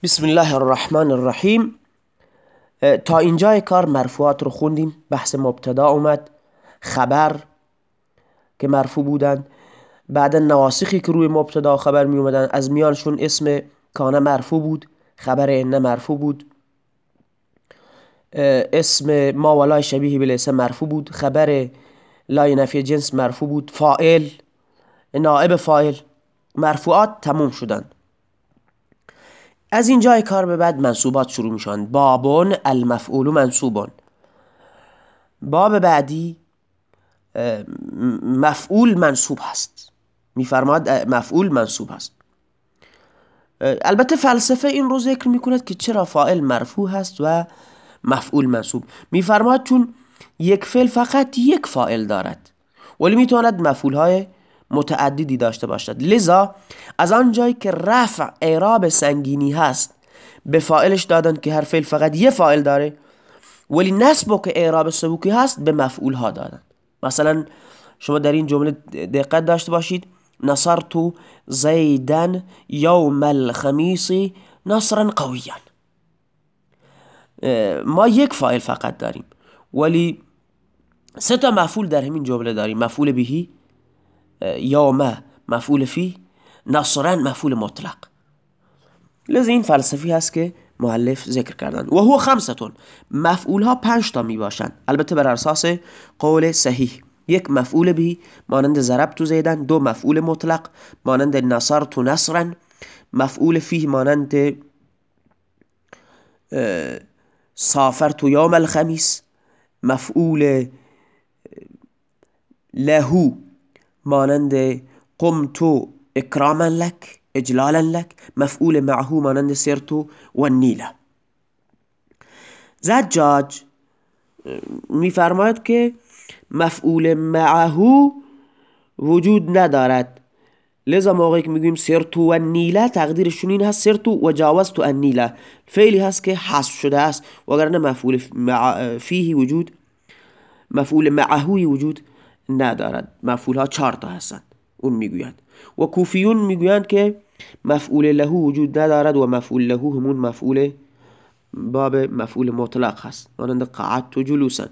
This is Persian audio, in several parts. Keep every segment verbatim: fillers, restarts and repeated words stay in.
بسم الله الرحمن الرحیم. تا اینجای کار مرفوعات رو خوندیم. بحث مبتدا اومد، خبر که مرفوع بودن، بعدا نواسخی که روی مبتدا و خبر می اومدن، از میانشون اسم کانه مرفوع بود، خبر انه مرفوع بود، اسم ما ولای شبیه بلیسه مرفوع بود، خبر لای نفی جنس مرفوع بود، فاعل، نائب فاعل، مرفوعات تموم شدن. از اینجای کار به بعد منصوبات شروع میشن. بابون المفعول منصوبون. باب بعدی مفعول منصوب هست. میفرماد مفعول منصوب هست. البته فلسفه این رو ذکر میکند که چرا فاعل مرفوع هست و مفعول منصوب. میفرماد چون یک فعل فقط یک فاعل دارد ولی میتواند مفعول های متعددی داشته باشد، لذا از آن جایی که رفع اعراب سنگینی هست به فاعلش دادن که هر فعل فقط یه فاعل داره، ولی نسب که اعراب سبوکی هست به مفعول ها دادن. مثلا شما در این جمله دقت داشته باشید: نصرت زیدن یوم الخمیس نصرا قویا. ما یک فاعل فقط داریم ولی سه تا مفعول در همین جمله داریم: مفعول بهی، یوم مفعول فی، نصرا مفعول مطلق. لذا این فلسفی هست که مؤلف ذکر کردن. و هو خمستون، مفعول ها پنج تا می باشند، البته بر اساس قول صحیح. یک مفعول به مانند ضربت زیدن، دو مفعول مطلق مانند نصرت نصرا، مفعول فیه مانند سافرت یوم الخمیس، مفعول له مانند قمت اکراما لک اجلالا لک، مفعول معه مانند سرت و النیله. زجاج میفرماید که مفعول معه وجود ندارد، لذا موقعی که میگویم سرت و النیله تقدیرشون این هست: سرت و جاوزت النیله. فعلی هست که حذف شده است، وگرنه مفعول فیه وجود مفعول معه وجود ندارد. مفعول ها چهار تا هستند اون میگوید. و کوفیون میگویند که مفعول له وجود ندارد و مفعول له همون مفعول باب مفعول مطلق هست، مانند قعدت جلوسا.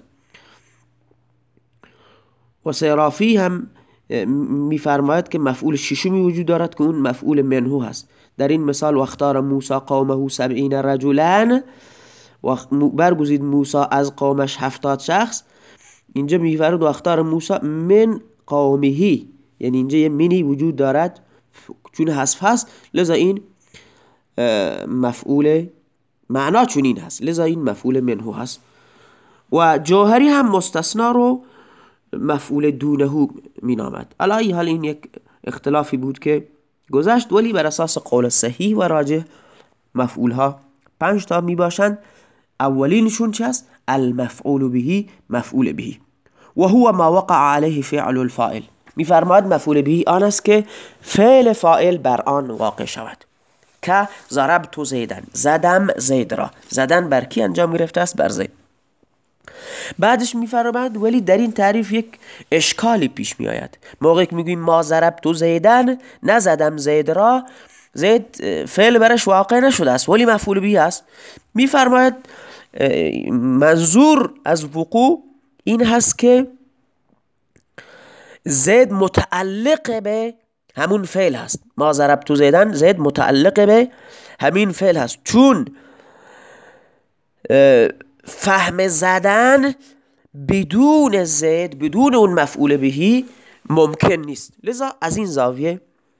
و سیرافی هم میفرماید که مفعول ششمی وجود دارد که اون مفعول منه هست. در این مثال: واختار موسی قومه سبعین رجلا، برگزید موسی از قومش هفتاد شخص. اینجا میفرماید واختار موسی من قومه، یعنی اینجا یه منی وجود دارد چون حذف هست، لذا این مفعول معنا چون این هست، لذا این مفعول منه هست. و جوهری هم مستثنا رو مفعول دونه می نامد. علی حال این یک اختلافی بود که گذشت، ولی بر اساس قول صحیح و راجح مفعول ها پنج تا می باشند. اولینشون چه است؟ المفعول بهی، مفعول بهی. و هو ما وقع علیه فعل الفاعل. می فرماید مفعول بهی آن است که فعل فاعل بر آن واقع شود. که ضربت زیدن، زدم زید را. زدن بر کی انجام گرفته است؟ بر زید. بعدش میفرماید ولی در این تعریف یک اشکالی پیش می آید. موقعی که میگویم ما ضربت زیدن، نزدم زید را، زید فعل برش واقع نشده است ولی مفعول به است. میفرماید منظور از وقوع این هست که زید متعلق به همون فعل هست. ما ضربت زیدن، زید متعلق به همین فعل هست، چون فهم زدن بدون زید، بدون اون مفعول بهی ممکن نیست. لذا از این زاویه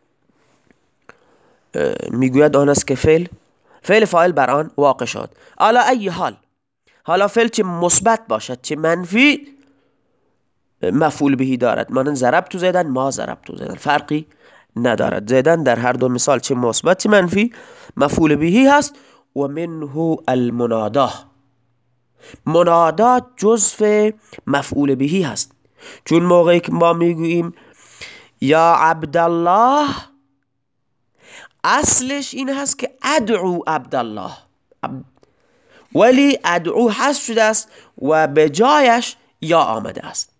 میگوید آن است که فعل فعل فاعل بر آن واقع شد. حالا ای حال، حالا فعل چه مثبت باشد چه منفی مفعول بهی دارد، مانند ضربت زیدن، ما ضربت زیدن، فرقی ندارد. زیدن در هر دو مثال چه مثبت چه منفی مفعول بهی هست. و منه المنادا، منادا جزء مفعول بهی هست، چون موقعی که ما میگوییم یا عبدالله، اصلش این هست که ادعو عبدالله، ولی ادعو حذف شده است و به جایش یا آمده است.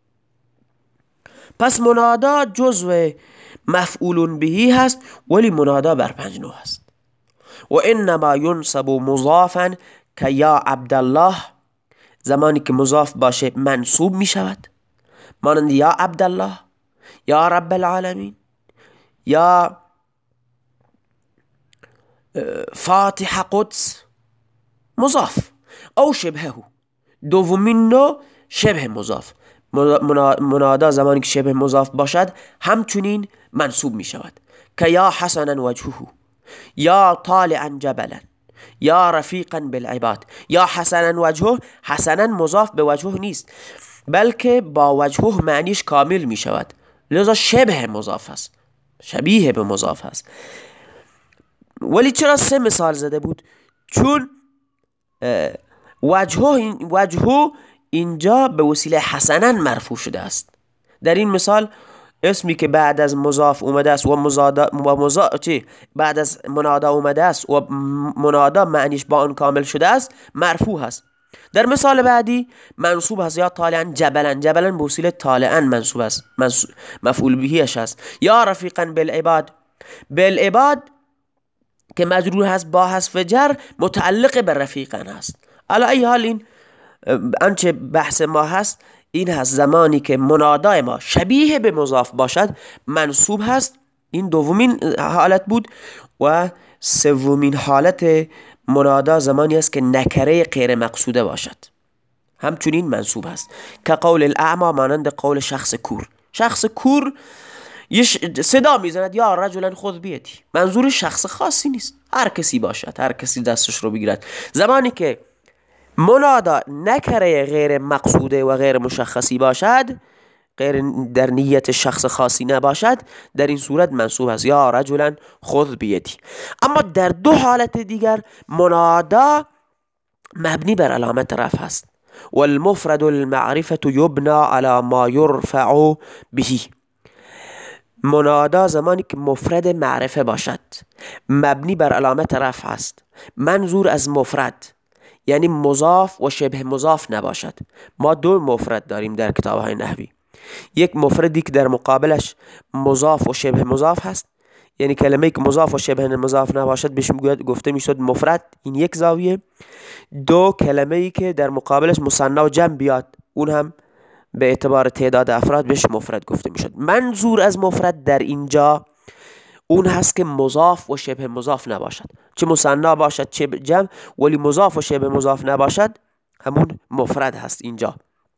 پس منادا جزء مفعول بهی هست ولی منادا بر پنج نوع هست. و انما ینصب مضافا که یا عبدالله، زمانی که مضاف باشه منصوب می شود، مانند یا عبدالله، یا رب العالمین، یا فاتح قدس، مضاف. او شبهه، دومین نوع شبه مضاف، منادا زمانی که شبه مضاف باشد همچنین منصوب می شود، که یا حسنا وجهه، یا طالعا جبلا، یا رفیقا بالعباد. یا حسنا وجهه، حسنا مضاف به وجهه نیست بلکه با وجهه معنیش کامل می شود، لذا شبه مضاف است، شبیه به مضاف است. ولی چرا سه مثال زده بود؟ چون وجهه وجهه اینجا به وسیله حسنا مرفوع شده است. در این مثال اسمی که بعد از مضاف اومده است و مزادا و مزا... چی؟ بعد از منادا اومده است و منادا معنیش با آن کامل شده است مرفوع است. در مثال بعدی منصوب است، یا طالعا جبلا، جبلا به وسیله طالعا منصوب است، منصوب مفعول بهیش است. یا رفیقا بالعباد، بالعباد که مجرور هست با حذف جر متعلق به رفیقا هست. علی ای حال این آنچه بحث ما هست این هست، زمانی که منادای ما شبیه به مضاف باشد منصوب هست. این دومین حالت بود. و سومین حالت منادا زمانی است که نکره غیر مقصوده باشد، همچنین منصوب هست، که قول الاعما، مانند قول شخص کور. شخص کور صدا میزند یا رجلا خذ بیدی، منظور شخص خاصی نیست، هر کسی باشد، هر کسی دستش رو بگیرد. زمانی که منادا نکره غیر مقصوده و غیر مشخصی باشد، غیر در نیت شخص خاصی نباشد، در این صورت منصوب است، یا رجلا خذ بیدی. اما در دو حالت دیگر منادا مبنی بر علامت رفع است. والمفرد المعرفة يبنى على ما يرفع به. منادا زمانی که مفرد معرفه باشد مبنی بر علامت رفع است. منظور از مفرد یعنی مضاف و شبه مضاف نباشد. ما دو مفرد داریم در کتاب های نحوی، یک مفردی که در مقابلش مضاف و شبه مضاف هست، یعنی کلمه‌ای که مضاف و شبه مضاف نباشد بهش گفته میشد مفرد، این یک زاویه. دو کلمه‌ای که در مقابلش مثنی و جمع بیاد، اون هم به اعتبار تعداد افراد بهش مفرد گفته میشد. منظور از مفرد در اینجا اون هست که مضاف و شبه مضاف نباشد، چه مثنی باشد چه جمع، ولی مضاف و شبه مضاف نباشد، همون مفرد هست اینجا.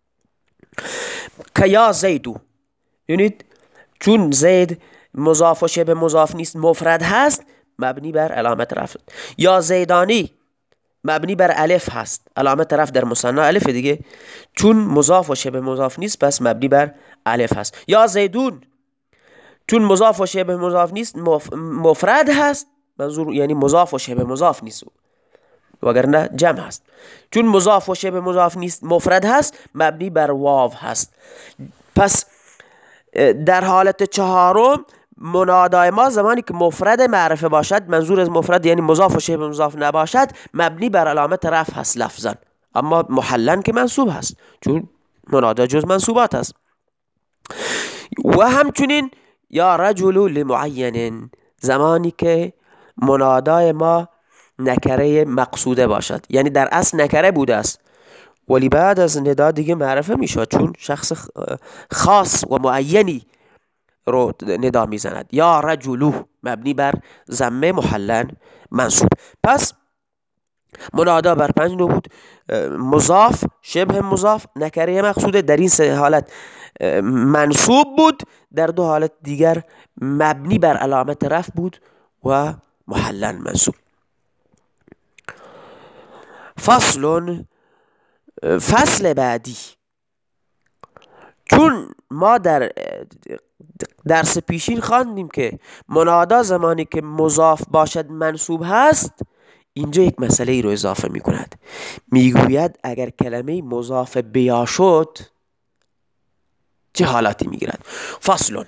که یا زیدو، یعنی چون زید مضاف و شبه مضاف نیست مفرد هست، مبنی بر علامت رفع. یا زیدانی مبنی بر الف هست، علامت رفع در مثنی الف دیگه، چون مضاف و شبه مضاف نیست پس مبنی بر الف هست. یا زیدون چون مضاف و شبه مضاف نیست مفرد هست، منظور یعنی مضاف و شبه مضاف نیست وگرنه جمع هست. چون مضاف و شبه مضاف نیست مفرد هست، مبنی بر واو هست. پس در حالت چهارم منادای ما زمانی که مفرد معرفه باشد، منظور از مفرد یعنی مضاف و شبه مضاف نباشد، مبنی بر علامت رفع هست لفظا، اما محلا که منصوب هست، چون منادا جز منصوبات هست. و همچنین یا رجل لمعین، زمانی که منادای ما نکره مقصوده باشد، یعنی در اصل نکره بوده است ولی بعد از ندا دیگه معرفه میشود، چون شخص خاص و معینی رو ندا میزند. یا رجلو مبنی بر ضمه محلا منصوب. پس منادا بر پنج نوع بود: مضاف، شبه مضاف، نکره مقصوده. در این سه حالت منصوب بود، در دو حالت دیگر مبنی بر علامت رفع بود و محلا منصوب. فصل، فصل بعدی. چون ما در درس پیشین خواندیم که منادا زمانی که مضاف باشد منصوب هست، اینجا یک مسئله ای رو اضافه می کند. می گوید اگر کلمه مضاف بیا شد چه حالاتی می گیرد. فصل،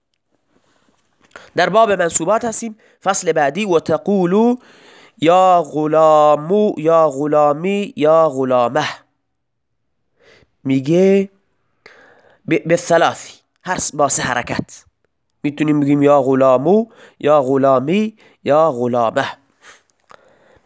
در باب منصوبات هستیم. فصل بعدی: و تقولو یا غلامو یا غلامی یا غلامه. میگه به ثلاثی، هر با سه حرکت میتونیم بگیم یا غلامو یا غلامی یا غلامه.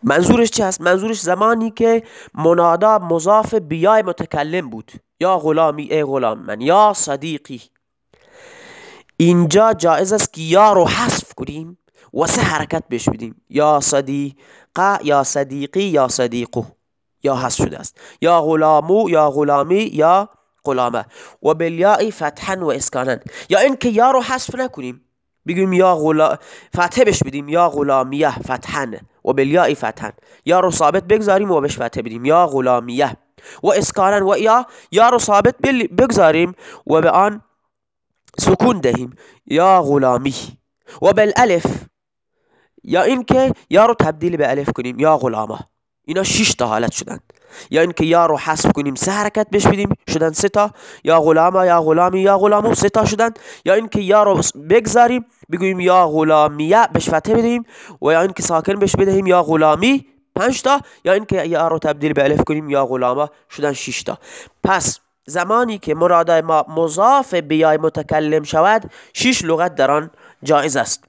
منظورش چی هست؟ منظورش زمانی که منادا مضاف بیای متکلم بود، یا غلامی ای غلام من، یا صدیقی. اینجا جایز است که یا رو حذف کنیم و سه حرکت بهش بدیم، یا صدیقه، یا صدیقی، یا صدیقو. یا حذف شده است، یا غلامو، یا غلامی، یا غلامه. و بالیاء فتحا و اسکانا. یا اینکه یا رو حذف نکنیم، بگیم یا غلا فتحه بهش بدیم، یا غلامیه فتحا و بالیاء فتحا. یا رو ثابت بگذاریم و بهش فتحه بدیم، یا غلامیه. و اسکانا، و یا یا رو ثابت بگذاریم و به آن سکون دهیم، یا غلامی. و بالالف، یا اینکه یا رو تبدیل به الف کنیم، یا غلامه. اینا شش تا حالت شدن. یا اینکه یا رو حذف کنیم سه حرکت بهش بدیم، شدن سه تا، یا غلامه، یا غلامی، یا غلامو، سه تا شدن. یا اینکه یا رو بگذاریم بگوییم یا غلامیه بهش فتحه بدیم، و یا اینکه ساکن بهش بدهیم، یا غلامی، پنج تا. یا اینکه یا رو تبدیل به الف کنیم، یا غلامه، شدن شش تا. پس زمانی که مرادای ما مضاف بیای متکلم شود، شش لغت در آن جایز است.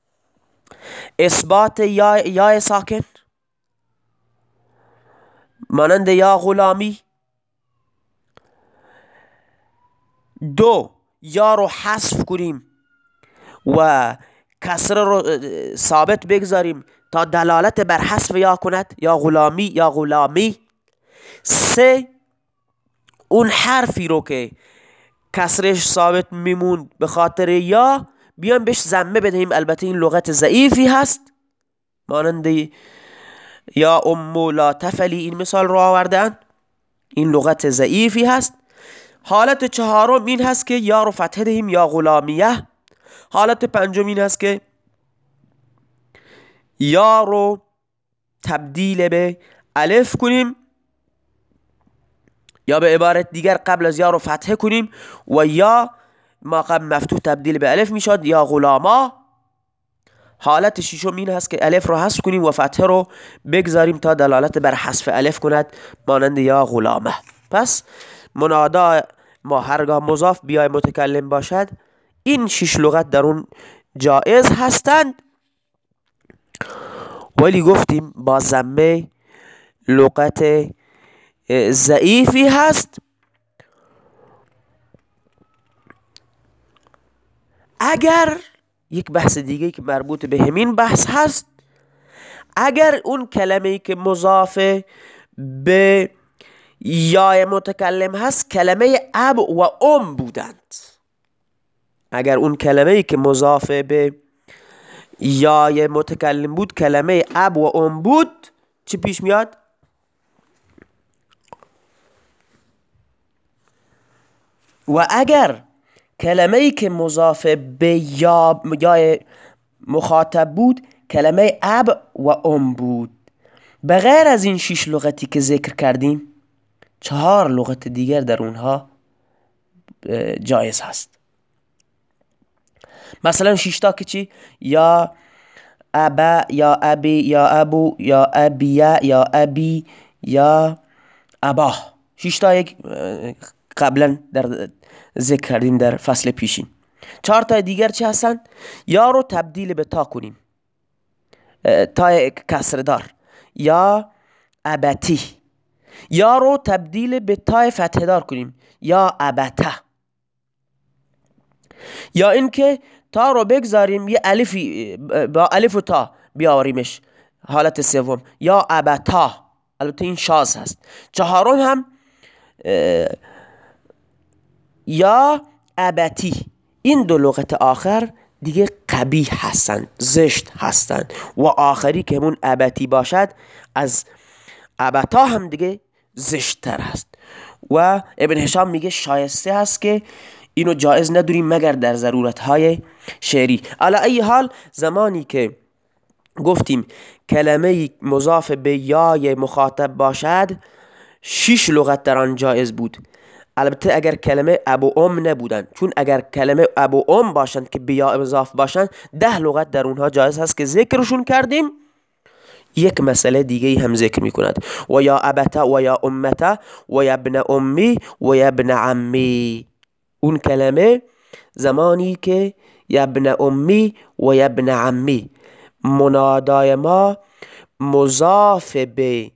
اثبات یا یا ساکن مانند یا غلامی. دو، یا رو حذف کنیم و کسر رو ثابت بگذاریم تا دلالت بر حذف یا کند، یا غلامی، یا غلامی. سه، اون حرفی رو که کسرش ثابت میموند به خاطر یا، بیان بهش ضمه بدهیم. البته این لغت ضعیفی هست، مانند یا امو لا تفلی، این مثال رو آوردن، این لغت ضعیفی هست. حالت چهارم این هست که یا رو فتحه دهیم، یا غلامیه. حالت پنجم این هست که یا رو تبدیل به الف کنیم، یا به عبارت دیگر قبل از یا رو فتحه کنیم و یا ما قبل مفتوح تبدیل به الف میشد، یا غلاما. حالت ششم این هست که الف رو حذف کنیم و فتحه رو بگذاریم تا دلالت بر حذف الف کند، مانند یا غلامه. پس منادا ما هرگاه مضاف بیای متکلم باشد، این شش لغت در اون جائز هستند، ولی گفتیم با ضمه لغت ضعیفی هست. اگر یک بحث دیگه که مربوط به همین بحث هست، اگر اون کلمه‌ای که مضاف به یا متکلم هست کلمه اب و ام بودند، اگر اون کلمه‌ای که مضاف به یا متکلم بود کلمه اب و ام بود، چی پیش میاد؟ و اگر کلمه‌ای که مضاف به یا یا مخاطب بود کلمه اب و ام بود، بغیر از این شش لغتی که ذکر کردیم، چهار لغت دیگر در اونها جایز هست. مثلا شش تا که چی؟ یا ابا، یا ابی، یا ابو، یا ابیه، یا ابی، یا ابا. شش تا یک قبلا در ذکر کردیم در فصل پیشین. چهار تا دیگر چی هستن؟ یا رو تبدیل به تا کنیم، تا کسر دار، یا ابتی. یا رو تبدیل به تا فتحه دار کنیم، یا ابته. یا اینکه تا رو بگذاریم یه الفی با الف و تا بیاوریمش، حالت سوم، یا ابتا. البته این شاذ هست. چهارم هم یا ابتی. این دو لغت آخر دیگه قبیح هستن، زشت هستن، و آخری که همون ابتی باشد از ابتا هم دیگه زشت تر هست. و ابن هشام میگه شایسته هست که اینو جایز نداریم مگر در ضرورتهای شعری. علی ای حال زمانی که گفتیم کلمه مضاف به یای مخاطب باشد، شش لغت در آن جایز بود. البته اگر کلمه ابو ام نبودن، چون اگر کلمه ابو ام باشند که به یا مضاف باشند، ده لغت در اونها جایز هست که ذکرشون کردیم. یک مسئله دیگه هم ذکر می کند، و یا ابتا، و یا امتا، و یا ابن امی، و یا ابن عمی. اون کلمه زمانی که یا ابن امی و یا ابن عمی منادای ما مضاف به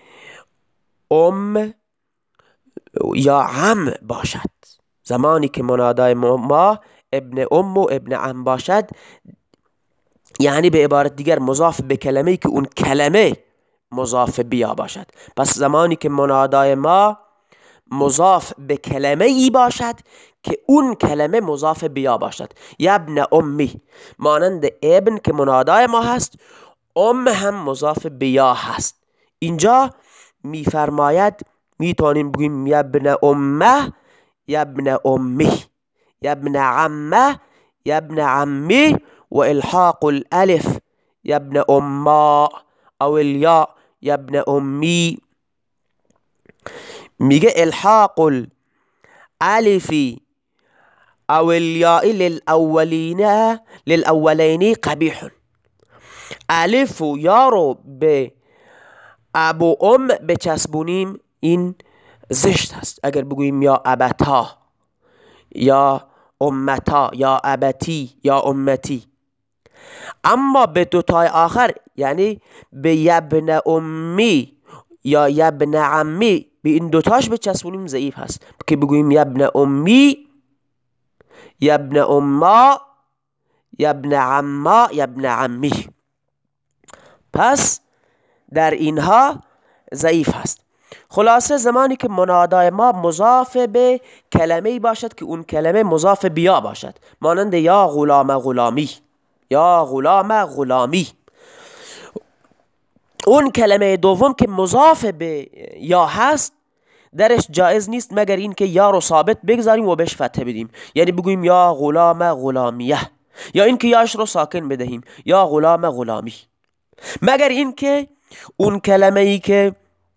ام یا عم باشد. زمانی که منادای ما ابن ام و ابن عم باشد، یعنی به عبارت دیگر مضاف به کلمه‌ای که اون کلمه مضاف بیا باشد. پس زمانی که منادای ما مضاف به کلمه ای باشد که اون کلمه مضاف بیا باشد. یبن امی، مانند ابن که منادای ما هست، ام هم مضاف بیا هست. اینجا میفرماید میتونیم بگیم یبن امه، یبن امی، یبن عمه، یبن عمی، و الحاق الالف یبن اما او الیا یبن امی. میگه الحاق الالفی او الیاء للاولین للاولین قبیح. الف و یا رو به اب و ام بچسبونیم این زشت هست. اگر بگوییم یا ابتا یا امتا یا ابتی یا امتی، اما به دوتای آخر یعنی به یبن امی یا یبن عمی، به این دوتاش بچسبونیم ضعیف هست که بگوییم یبن امی، یبن اما، یبن عما، یبن عمی. پس در اینها ضعیف هست. خلاصه زمانی که منادای ما مضاف به کلمه باشد که اون کلمه مضاف بیا باشد، مانند یا غلام غلامی، یا غلام غلامی، اون کلمه دوم که مضاف به یا هست درش جایز نیست مگر این که یا رو ثابت بگذاریم و بهش فتحه بدیم، یعنی بگوییم یا غلام غلامیه، یا این که یاش رو ساکن بدهیم یا غلام غلامی، مگر این که اون کلمه ای که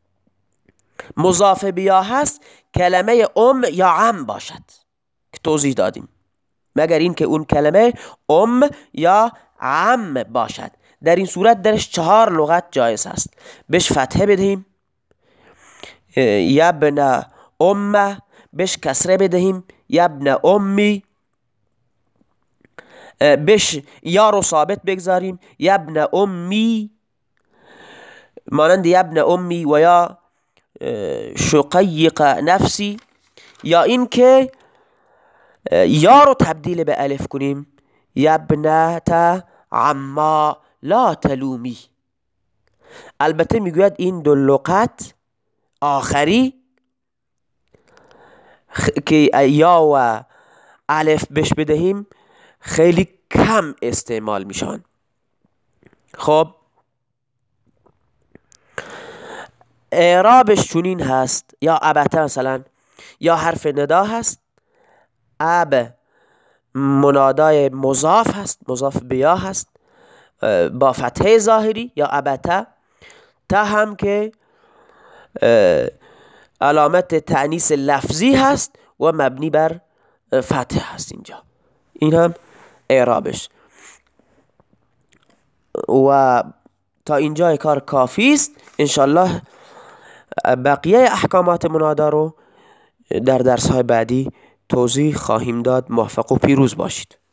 مضاف بیا هست کلمه ام یا عم باشد که توضیح دادیم. مگر این که اون کلمه ام یا عم باشد، در این صورت درش چهار لغت جایز هست. بهش فتحه بدهیم یبن امه، بهش کسره بدهیم یبن امی، بهش یا رو ثابت بگذاریم یبن امی، مانند یبن امی و یا شقیق نفسی، یا این که یا رو تبدیل به الف کنیم یبنت عما لا تلومی. البته میگوید این دو لغت آخری که یا و الف بش بدهیم خیلی کم استعمال میشن. خب اعرابش چونین هست، یا ابتا مثلا یا حرف ندا هست، اب منادای مضاف هست، مضاف بیا هست با فتحه ظاهری، یا ابتا، تا هم که علامت تأنیث لفظی هست و مبنی بر فتحه هست. اینجا این هم اعرابش. و تا اینجا کار کافی است. انشالله بقیه احکامات منادا رو در درس های بعدی توضیح خواهیم داد. موفق و پیروز باشید.